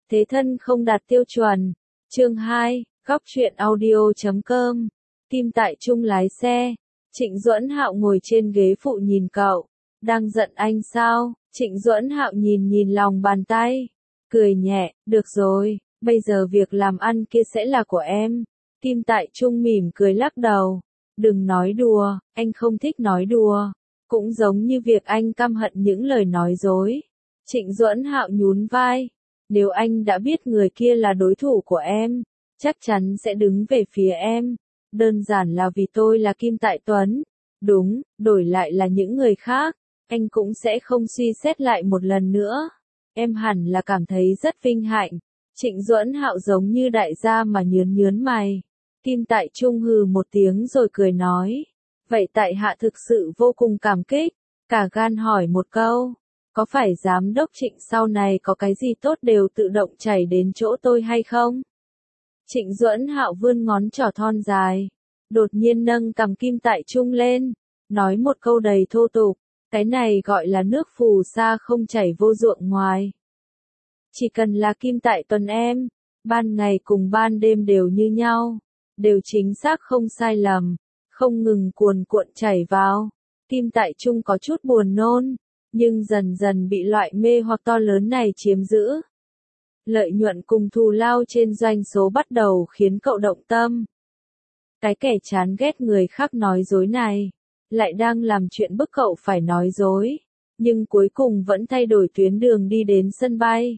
Thế thân không đạt tiêu chuẩn. Chương 2, góc truyện audio.com. Kim Tại Trung lái xe. Trịnh Duẫn Hạo ngồi trên ghế phụ nhìn cậu. Đang giận anh sao? Trịnh Duẫn Hạo nhìn lòng bàn tay. Cười nhẹ, được rồi, bây giờ việc làm ăn kia sẽ là của em. Kim Tại Trung mỉm cười lắc đầu. Đừng nói đùa, anh không thích nói đùa. Cũng giống như việc anh căm hận những lời nói dối. Trịnh Duẫn Hạo nhún vai. Nếu anh đã biết người kia là đối thủ của em, chắc chắn sẽ đứng về phía em. Đơn giản là vì tôi là Kim Tại Tuấn. Đúng, đổi lại là những người khác, anh cũng sẽ không suy xét lại một lần nữa. Em hẳn là cảm thấy rất vinh hạnh. Trịnh Duẫn Hạo giống như đại gia mà nhớn mày. Kim Tại Trung hừ một tiếng rồi cười nói. Vậy tại hạ thực sự vô cùng cảm kích. Cả gan hỏi một câu. Có phải giám đốc Trịnh sau này có cái gì tốt đều tự động chảy đến chỗ tôi hay không? Trịnh Duẫn Hạo vươn ngón trỏ thon dài. Đột nhiên nâng cằm Kim Tại Trung lên. Nói một câu đầy thô tục. Cái này gọi là nước phù sa không chảy vô ruộng ngoài. Chỉ cần là Kim Tại Tuấn em, ban ngày cùng ban đêm đều như nhau, đều chính xác không sai lầm, không ngừng cuồn cuộn chảy vào. Kim Tại Trung có chút buồn nôn, nhưng dần dần bị loại mê hoặc to lớn này chiếm giữ. Lợi nhuận cùng thù lao trên doanh số bắt đầu khiến cậu động tâm. Cái kẻ chán ghét người khác nói dối này, lại đang làm chuyện bức cậu phải nói dối, nhưng cuối cùng vẫn thay đổi tuyến đường đi đến sân bay.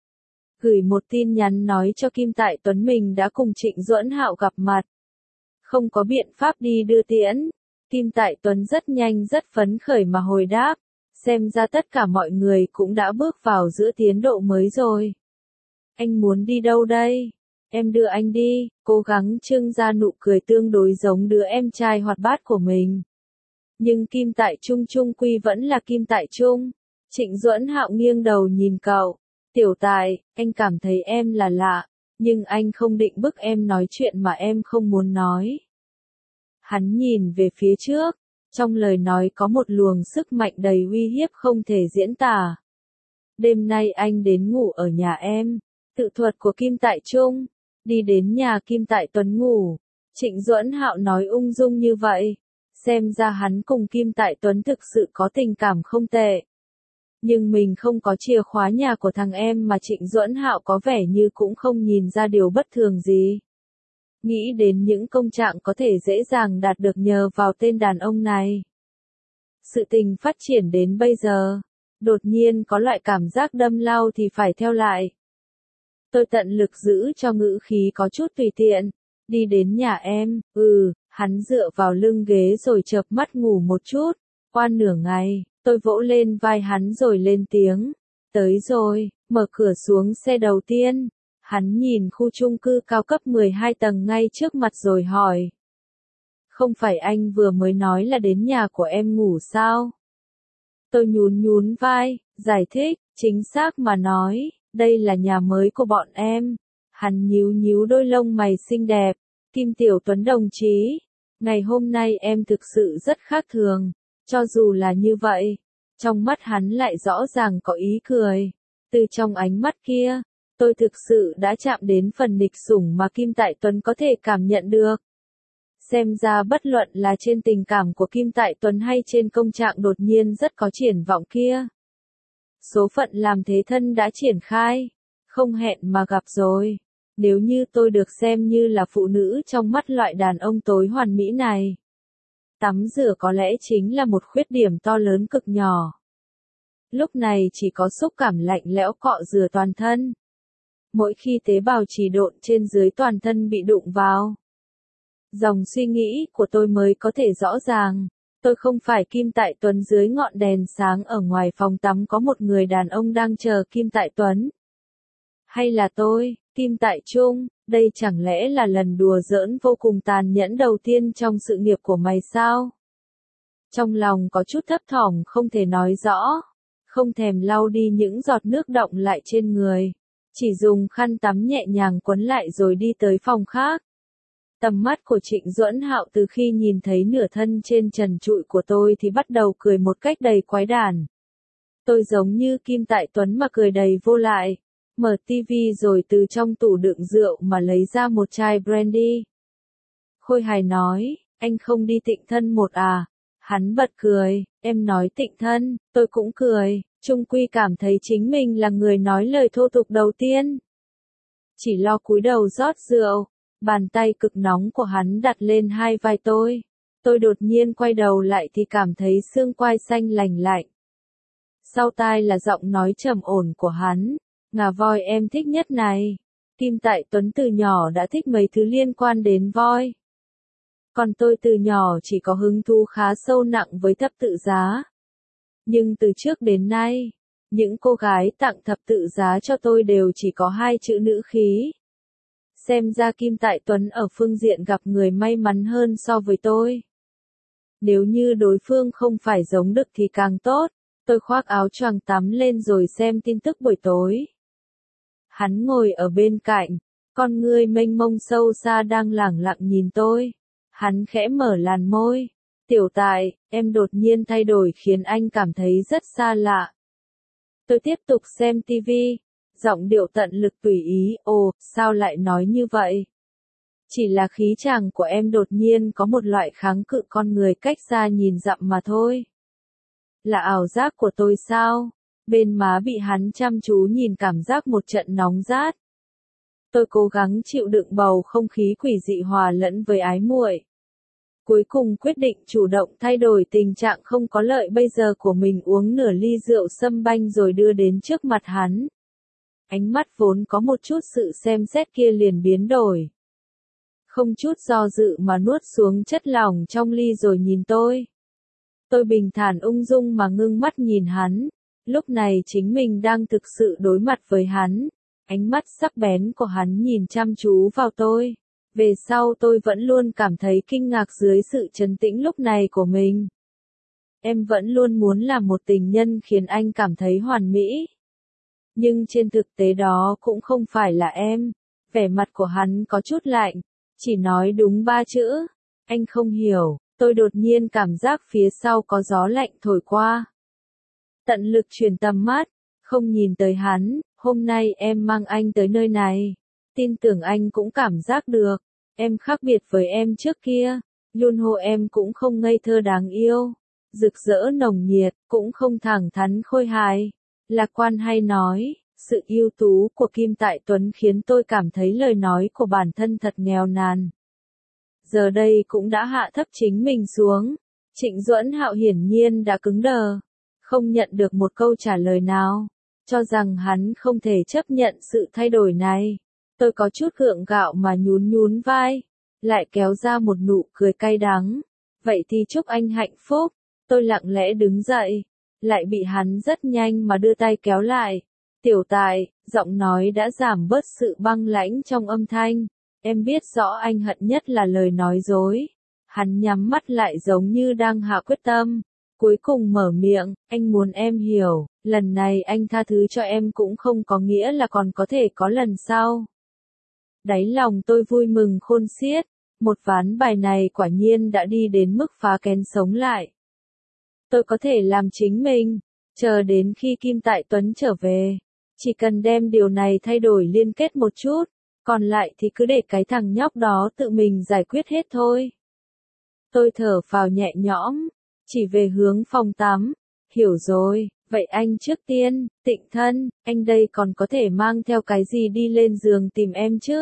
Gửi một tin nhắn nói cho Kim Tại Tuấn mình đã cùng Trịnh Duẫn Hạo gặp mặt. Không có biện pháp đi đưa tiễn. Kim Tại Tuấn rất nhanh rất phấn khởi mà hồi đáp. Xem ra tất cả mọi người cũng đã bước vào giữa tiến độ mới rồi. Anh muốn đi đâu đây? Em đưa anh đi, cố gắng trưng ra nụ cười tương đối giống đứa em trai hoạt bát của mình. Nhưng Kim Tại Trung trung quy vẫn là Kim Tại Trung. Trịnh Duẫn Hạo nghiêng đầu nhìn cậu. Tiểu Tại, anh cảm thấy em là lạ, nhưng anh không định bức em nói chuyện mà em không muốn nói. Hắn nhìn về phía trước, trong lời nói có một luồng sức mạnh đầy uy hiếp không thể diễn tả. Đêm nay anh đến ngủ ở nhà em. Tự thuật của Kim Tại Trung. Đi đến nhà Kim Tại Tuấn ngủ. Trịnh Duẫn Hạo nói ung dung như vậy. Xem ra hắn cùng Kim Tại Tuấn thực sự có tình cảm không tệ. Nhưng mình không có chìa khóa nhà của thằng em mà Trịnh Duẫn Hạo có vẻ như cũng không nhìn ra điều bất thường gì. Nghĩ đến những công trạng có thể dễ dàng đạt được nhờ vào tên đàn ông này. Sự tình phát triển đến bây giờ, đột nhiên có loại cảm giác đâm lao thì phải theo lại. Tôi tận lực giữ cho ngữ khí có chút tùy tiện. Đi đến nhà em, hắn dựa vào lưng ghế rồi chợp mắt ngủ một chút. Qua nửa ngày, tôi vỗ lên vai hắn rồi lên tiếng. Tới rồi, mở cửa xuống xe đầu tiên. Hắn nhìn khu chung cư cao cấp 12 tầng ngay trước mặt rồi hỏi. Không phải anh vừa mới nói là đến nhà của em ngủ sao? Tôi nhún vai, giải thích, chính xác mà nói, đây là nhà mới của bọn em. Hắn nhíu đôi lông mày xinh đẹp. Kim Tiểu Tuấn đồng chí, ngày hôm nay em thực sự rất khác thường. Cho dù là như vậy, trong mắt hắn lại rõ ràng có ý cười. Từ trong ánh mắt kia, tôi thực sự đã chạm đến phần nịch sủng mà Kim Tại Tuấn có thể cảm nhận được. Xem ra bất luận là trên tình cảm của Kim Tại Tuấn hay trên công trạng đột nhiên rất có triển vọng kia. Số phận làm thế thân đã triển khai, không hẹn mà gặp rồi. Nếu như tôi được xem như là phụ nữ trong mắt loại đàn ông tối hoàn mỹ này. Tắm rửa có lẽ chính là một khuyết điểm to lớn cực nhỏ. Lúc này chỉ có xúc cảm lạnh lẽo cọ rửa toàn thân. Mỗi khi tế bào trì độn trên dưới toàn thân bị đụng vào. Dòng suy nghĩ của tôi mới có thể rõ ràng. Tôi không phải Kim Tại Tuấn dưới ngọn đèn sáng ở ngoài phòng tắm có một người đàn ông đang chờ Kim Tại Tuấn. Hay là tôi, Kim Tại Trung, đây chẳng lẽ là lần đùa giỡn vô cùng tàn nhẫn đầu tiên trong sự nghiệp của mày sao? Trong lòng có chút thấp thỏm không thể nói rõ, không thèm lau đi những giọt nước đọng lại trên người, chỉ dùng khăn tắm nhẹ nhàng quấn lại rồi đi tới phòng khác. Tầm mắt của Trịnh Duẫn Hạo từ khi nhìn thấy nửa thân trên trần trụi của tôi thì bắt đầu cười một cách đầy quái đản. Tôi giống như Kim Tại Tuấn mà cười đầy vô lại. mở tivi rồi từ trong tủ đựng rượu mà lấy ra một chai brandy. Khôi hài nói, anh không đi tịnh thân một à? Hắn bật cười, em nói tịnh thân, tôi cũng cười, chung quy cảm thấy chính mình là người nói lời thô tục đầu tiên. Chỉ lo cúi đầu rót rượu, bàn tay cực nóng của hắn đặt lên hai vai tôi. Tôi đột nhiên quay đầu lại thì cảm thấy xương quai xanh lành lạnh. Sau tai là giọng nói trầm ổn của hắn, ngà voi em thích nhất này. Kim Tại Tuấn từ nhỏ đã thích mấy thứ liên quan đến voi. Còn tôi từ nhỏ chỉ có hứng thú khá sâu nặng với thập tự giá. Nhưng từ trước đến nay, những cô gái tặng thập tự giá cho tôi đều chỉ có hai chữ nữ khí. Xem ra Kim Tại Tuấn ở phương diện gặp người may mắn hơn so với tôi. Nếu như đối phương không phải giống Đực thì càng tốt. Tôi khoác áo choàng tắm lên rồi xem tin tức buổi tối. Hắn ngồi ở bên cạnh, con ngươi mênh mông sâu xa đang lẳng lặng nhìn tôi. Hắn khẽ mở làn môi. Tiểu Tại, em đột nhiên thay đổi khiến anh cảm thấy rất xa lạ. Tôi tiếp tục xem tivi, giọng điệu tận lực tùy ý, ồ, sao lại nói như vậy? Chỉ là khí chàng của em đột nhiên có một loại kháng cự con người cách xa nhìn dặm mà thôi. Là ảo giác của tôi sao? Bên má bị hắn chăm chú nhìn cảm giác một trận nóng rát. Tôi cố gắng chịu đựng bầu không khí quỷ dị hòa lẫn với ái muội. Cuối cùng quyết định chủ động thay đổi tình trạng không có lợi bây giờ của mình, uống nửa ly rượu sâm banh rồi đưa đến trước mặt hắn. Ánh mắt vốn có một chút sự xem xét kia liền biến đổi. Không chút do dự mà nuốt xuống chất lỏng trong ly rồi nhìn tôi. Tôi bình thản ung dung mà ngưng mắt nhìn hắn. Lúc này chính mình đang thực sự đối mặt với hắn. Ánh mắt sắc bén của hắn nhìn chăm chú vào tôi. Về sau tôi vẫn luôn cảm thấy kinh ngạc dưới sự trấn tĩnh lúc này của mình. Em vẫn luôn muốn là một tình nhân khiến anh cảm thấy hoàn mỹ. Nhưng trên thực tế đó cũng không phải là em. Vẻ mặt của hắn có chút lạnh. Chỉ nói đúng 3 chữ. Anh không hiểu. Tôi đột nhiên cảm giác phía sau có gió lạnh thổi qua. Tận lực chuyển tầm mắt. Không nhìn tới hắn. Hôm nay em mang anh tới nơi này. Tin tưởng anh cũng cảm giác được. Em khác biệt với em trước kia. Yunho em cũng không ngây thơ đáng yêu. Rực rỡ nồng nhiệt, cũng không thẳng thắn khôi hài. Lạc quan hay nói, sự ưu tú của Kim Tại Tuấn khiến tôi cảm thấy lời nói của bản thân thật nghèo nàn. Giờ đây cũng đã hạ thấp chính mình xuống. Trịnh Duẫn Hạo hiển nhiên đã cứng đờ. Không nhận được một câu trả lời nào. Cho rằng hắn không thể chấp nhận sự thay đổi này. Tôi có chút gượng gạo mà nhún nhún vai. Lại kéo ra một nụ cười cay đắng. Vậy thì chúc anh hạnh phúc. Tôi lặng lẽ đứng dậy. Lại bị hắn rất nhanh mà đưa tay kéo lại. Tiểu Tại, giọng nói đã giảm bớt sự băng lãnh trong âm thanh. Em biết rõ anh hận nhất là lời nói dối. Hắn nhắm mắt lại giống như đang hạ quyết tâm. Cuối cùng mở miệng, anh muốn em hiểu, lần này anh tha thứ cho em cũng không có nghĩa là còn có thể có lần sau. Đáy lòng tôi vui mừng khôn xiết, một ván bài này quả nhiên đã đi đến mức phá kén sống lại. Tôi có thể làm chính mình, chờ đến khi Kim Tại Tuấn trở về. Chỉ cần đem điều này thay đổi liên kết một chút, còn lại thì cứ để cái thằng nhóc đó tự mình giải quyết hết thôi. Tôi thở phào nhẹ nhõm, chỉ về hướng phòng tắm. Hiểu rồi, vậy anh trước tiên, tịnh thân, anh đây còn có thể mang theo cái gì đi lên giường tìm em chứ?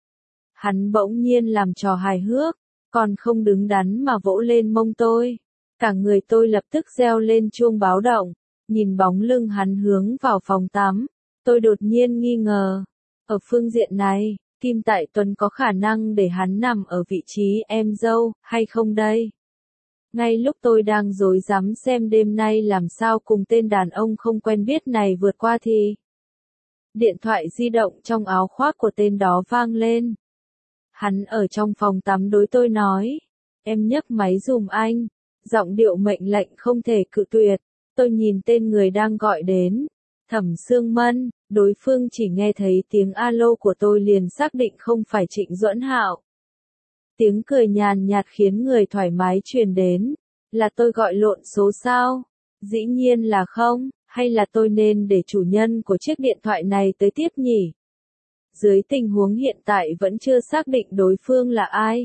Hắn bỗng nhiên làm trò hài hước, còn không đứng đắn mà vỗ lên mông tôi. Cả người tôi lập tức reo lên chuông báo động, nhìn bóng lưng hắn hướng vào phòng tắm. Tôi đột nhiên nghi ngờ. Ở phương diện này, Kim Tại Tuấn có khả năng để hắn nằm ở vị trí em dâu, hay không đây? Ngay lúc tôi đang rối rắm xem đêm nay làm sao cùng tên đàn ông không quen biết này vượt qua thì điện thoại di động trong áo khoác của tên đó vang lên. Hắn ở trong phòng tắm đối tôi nói, em nhấc máy giùm anh, giọng điệu mệnh lệnh không thể cự tuyệt. Tôi nhìn tên người đang gọi đến, Thẩm Sương Mân, đối phương chỉ nghe thấy tiếng alo của tôi liền xác định không phải Trịnh Duẫn Hạo. Tiếng cười nhàn nhạt khiến người thoải mái truyền đến. Là tôi gọi lộn số sao? Dĩ nhiên là không. Hay là tôi nên để chủ nhân của chiếc điện thoại này tới tiếp nhỉ? Dưới tình huống hiện tại vẫn chưa xác định đối phương là ai.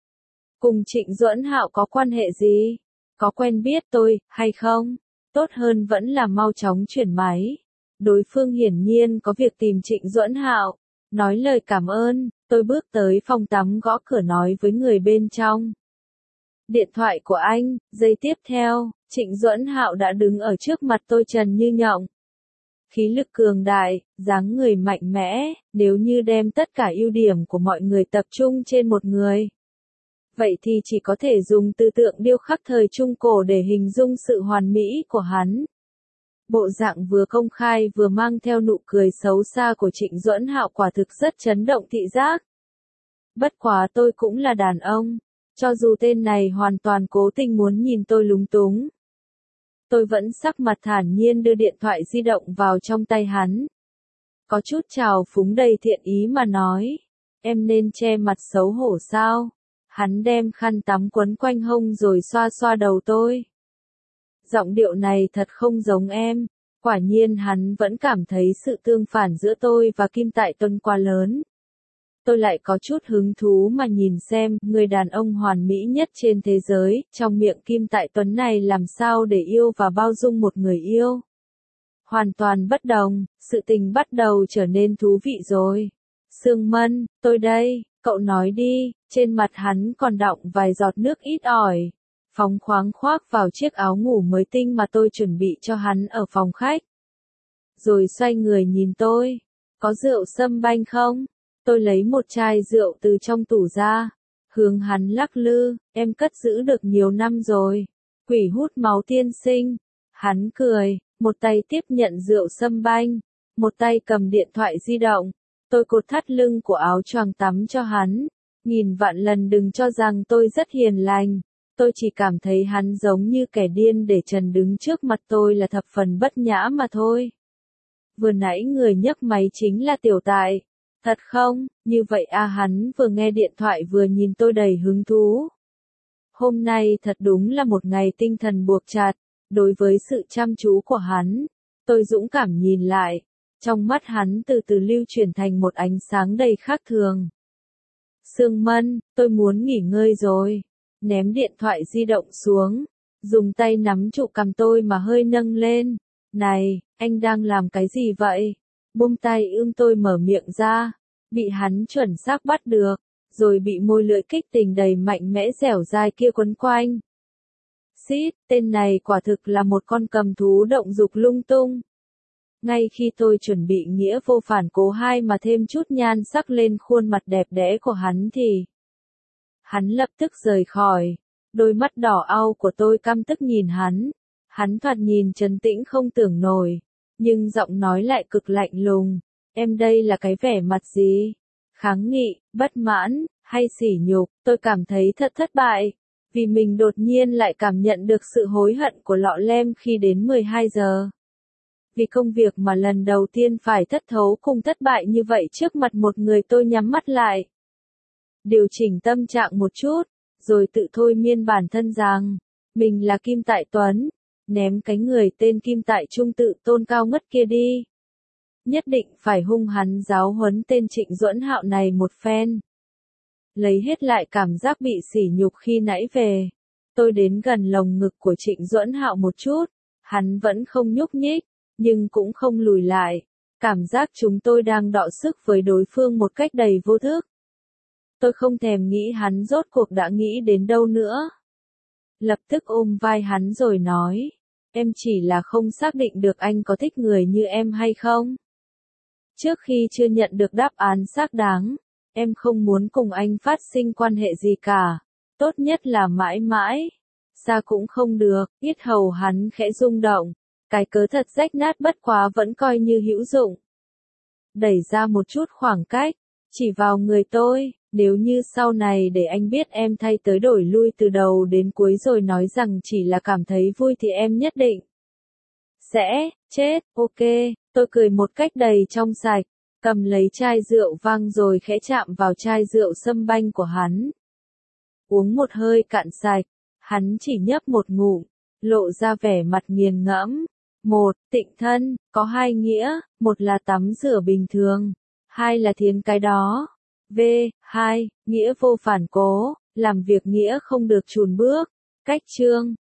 Cùng Trịnh Duẫn Hạo có quan hệ gì? Có quen biết tôi, hay không? Tốt hơn vẫn là mau chóng chuyển máy. Đối phương hiển nhiên có việc tìm Trịnh Duẫn Hạo. Nói lời cảm ơn, tôi bước tới phòng tắm gõ cửa nói với người bên trong. Điện thoại của anh, giây tiếp theo, Trịnh Duẫn Hạo đã đứng ở trước mặt tôi trần như nhộng. Khí lực cường đại, dáng người mạnh mẽ, nếu như đem tất cả ưu điểm của mọi người tập trung trên một người. Vậy thì chỉ có thể dùng tư tượng điêu khắc thời Trung Cổ để hình dung sự hoàn mỹ của hắn. Bộ dạng vừa công khai vừa mang theo nụ cười xấu xa của Trịnh Duẫn Hạo quả thực rất chấn động thị giác. Bất quá tôi cũng là đàn ông, cho dù tên này hoàn toàn cố tình muốn nhìn tôi lúng túng. Tôi vẫn sắc mặt thản nhiên đưa điện thoại di động vào trong tay hắn. Có chút trào phúng đầy thiện ý mà nói, em nên che mặt xấu hổ sao? Hắn đem khăn tắm quấn quanh hông rồi xoa xoa đầu tôi. Giọng điệu này thật không giống em, quả nhiên hắn vẫn cảm thấy sự tương phản giữa tôi và Kim Tại Tuấn quá lớn. Tôi lại có chút hứng thú mà nhìn xem, người đàn ông hoàn mỹ nhất trên thế giới, trong miệng Kim Tại Tuấn này làm sao để yêu và bao dung một người yêu. Hoàn toàn bất đồng, sự tình bắt đầu trở nên thú vị rồi. Sương Mân, tôi đây, cậu nói đi, trên mặt hắn còn đọng vài giọt nước ít ỏi. Phóng khoáng khoác vào chiếc áo ngủ mới tinh mà tôi chuẩn bị cho hắn ở phòng khách. Rồi xoay người nhìn tôi, có rượu sâm banh không? Tôi lấy một chai rượu từ trong tủ ra, hướng hắn lắc lư, em cất giữ được nhiều năm rồi. Quỷ hút máu tiên sinh. Hắn cười, một tay tiếp nhận rượu sâm banh, một tay cầm điện thoại di động. Tôi cột thắt lưng của áo choàng tắm cho hắn. Nghìn vạn lần đừng cho rằng tôi rất hiền lành. Tôi chỉ cảm thấy hắn giống như kẻ điên để trần đứng trước mặt tôi là thập phần bất nhã mà thôi. Vừa nãy người nhấc máy chính là Tiểu Tại. Thật không? Như vậy à, hắn vừa nghe điện thoại vừa nhìn tôi đầy hứng thú. Hôm nay thật đúng là một ngày tinh thần buộc chặt. Đối với sự chăm chú của hắn, tôi dũng cảm nhìn lại. Trong mắt hắn từ từ lưu chuyển thành một ánh sáng đầy khác thường. Sương Mân, tôi muốn nghỉ ngơi rồi. Ném điện thoại di động xuống, dùng tay nắm trụ cằm tôi mà hơi nâng lên. Này, anh đang làm cái gì vậy? Buông tay tôi mở miệng ra, bị hắn chuẩn xác bắt được, rồi bị môi lưỡi kích tình đầy mạnh mẽ dẻo dai kia quấn quanh. Xít, tên này quả thực là một con cầm thú động dục lung tung. Ngay khi tôi chuẩn bị nghĩa vô phản cố hai mà thêm chút nhan sắc lên khuôn mặt đẹp đẽ của hắn thì hắn lập tức rời khỏi. Đôi mắt đỏ au của tôi căm tức nhìn hắn. Hắn thoạt nhìn trấn tĩnh không tưởng nổi, nhưng giọng nói lại cực lạnh lùng. Em đây là cái vẻ mặt gì? Kháng nghị, bất mãn, hay sỉ nhục? Tôi cảm thấy thật thất bại, vì mình đột nhiên lại cảm nhận được sự hối hận của Lọ Lem khi đến 12 giờ. Vì công việc mà lần đầu tiên phải thất thố cùng thất bại như vậy trước mặt một người, tôi nhắm mắt lại. Điều chỉnh tâm trạng một chút, rồi tự thôi miên bản thân rằng, mình là Kim Tại Tuấn, ném cái người tên Kim Tại Trung tự tôn cao ngất kia đi. Nhất định phải hung hắn giáo huấn tên Trịnh Duẫn Hạo này một phen. Lấy hết lại cảm giác bị sỉ nhục khi nãy về. Tôi đến gần lồng ngực của Trịnh Duẫn Hạo một chút, hắn vẫn không nhúc nhích, nhưng cũng không lùi lại. Cảm giác chúng tôi đang đọ sức với đối phương một cách đầy vô thức. Tôi không thèm nghĩ hắn rốt cuộc đã nghĩ đến đâu nữa. Lập tức ôm vai hắn rồi nói, em chỉ là không xác định được anh có thích người như em hay không. Trước khi chưa nhận được đáp án xác đáng, em không muốn cùng anh phát sinh quan hệ gì cả. Tốt nhất là mãi mãi. Xa cũng không được. Yết hầu hắn khẽ rung động. Cái cớ thật rách nát bất quá vẫn coi như hữu dụng. Đẩy ra một chút khoảng cách, chỉ vào người tôi. Nếu như sau này để anh biết em thay tới đổi lui từ đầu đến cuối rồi nói rằng chỉ là cảm thấy vui thì em nhất định sẽ chết. Ok, tôi cười một cách đầy trong sạch, cầm lấy chai rượu vang rồi khẽ chạm vào chai rượu sâm banh của hắn. Uống một hơi cạn sạch, hắn chỉ nhấp một ngụm, lộ ra vẻ mặt nghiền ngẫm. 1. Tịnh thân, có hai nghĩa, một là tắm rửa bình thường, hai là thiến cái đó. V. 2. Nghĩa vô phản cố, làm việc nghĩa không được chùn bước. Cách chương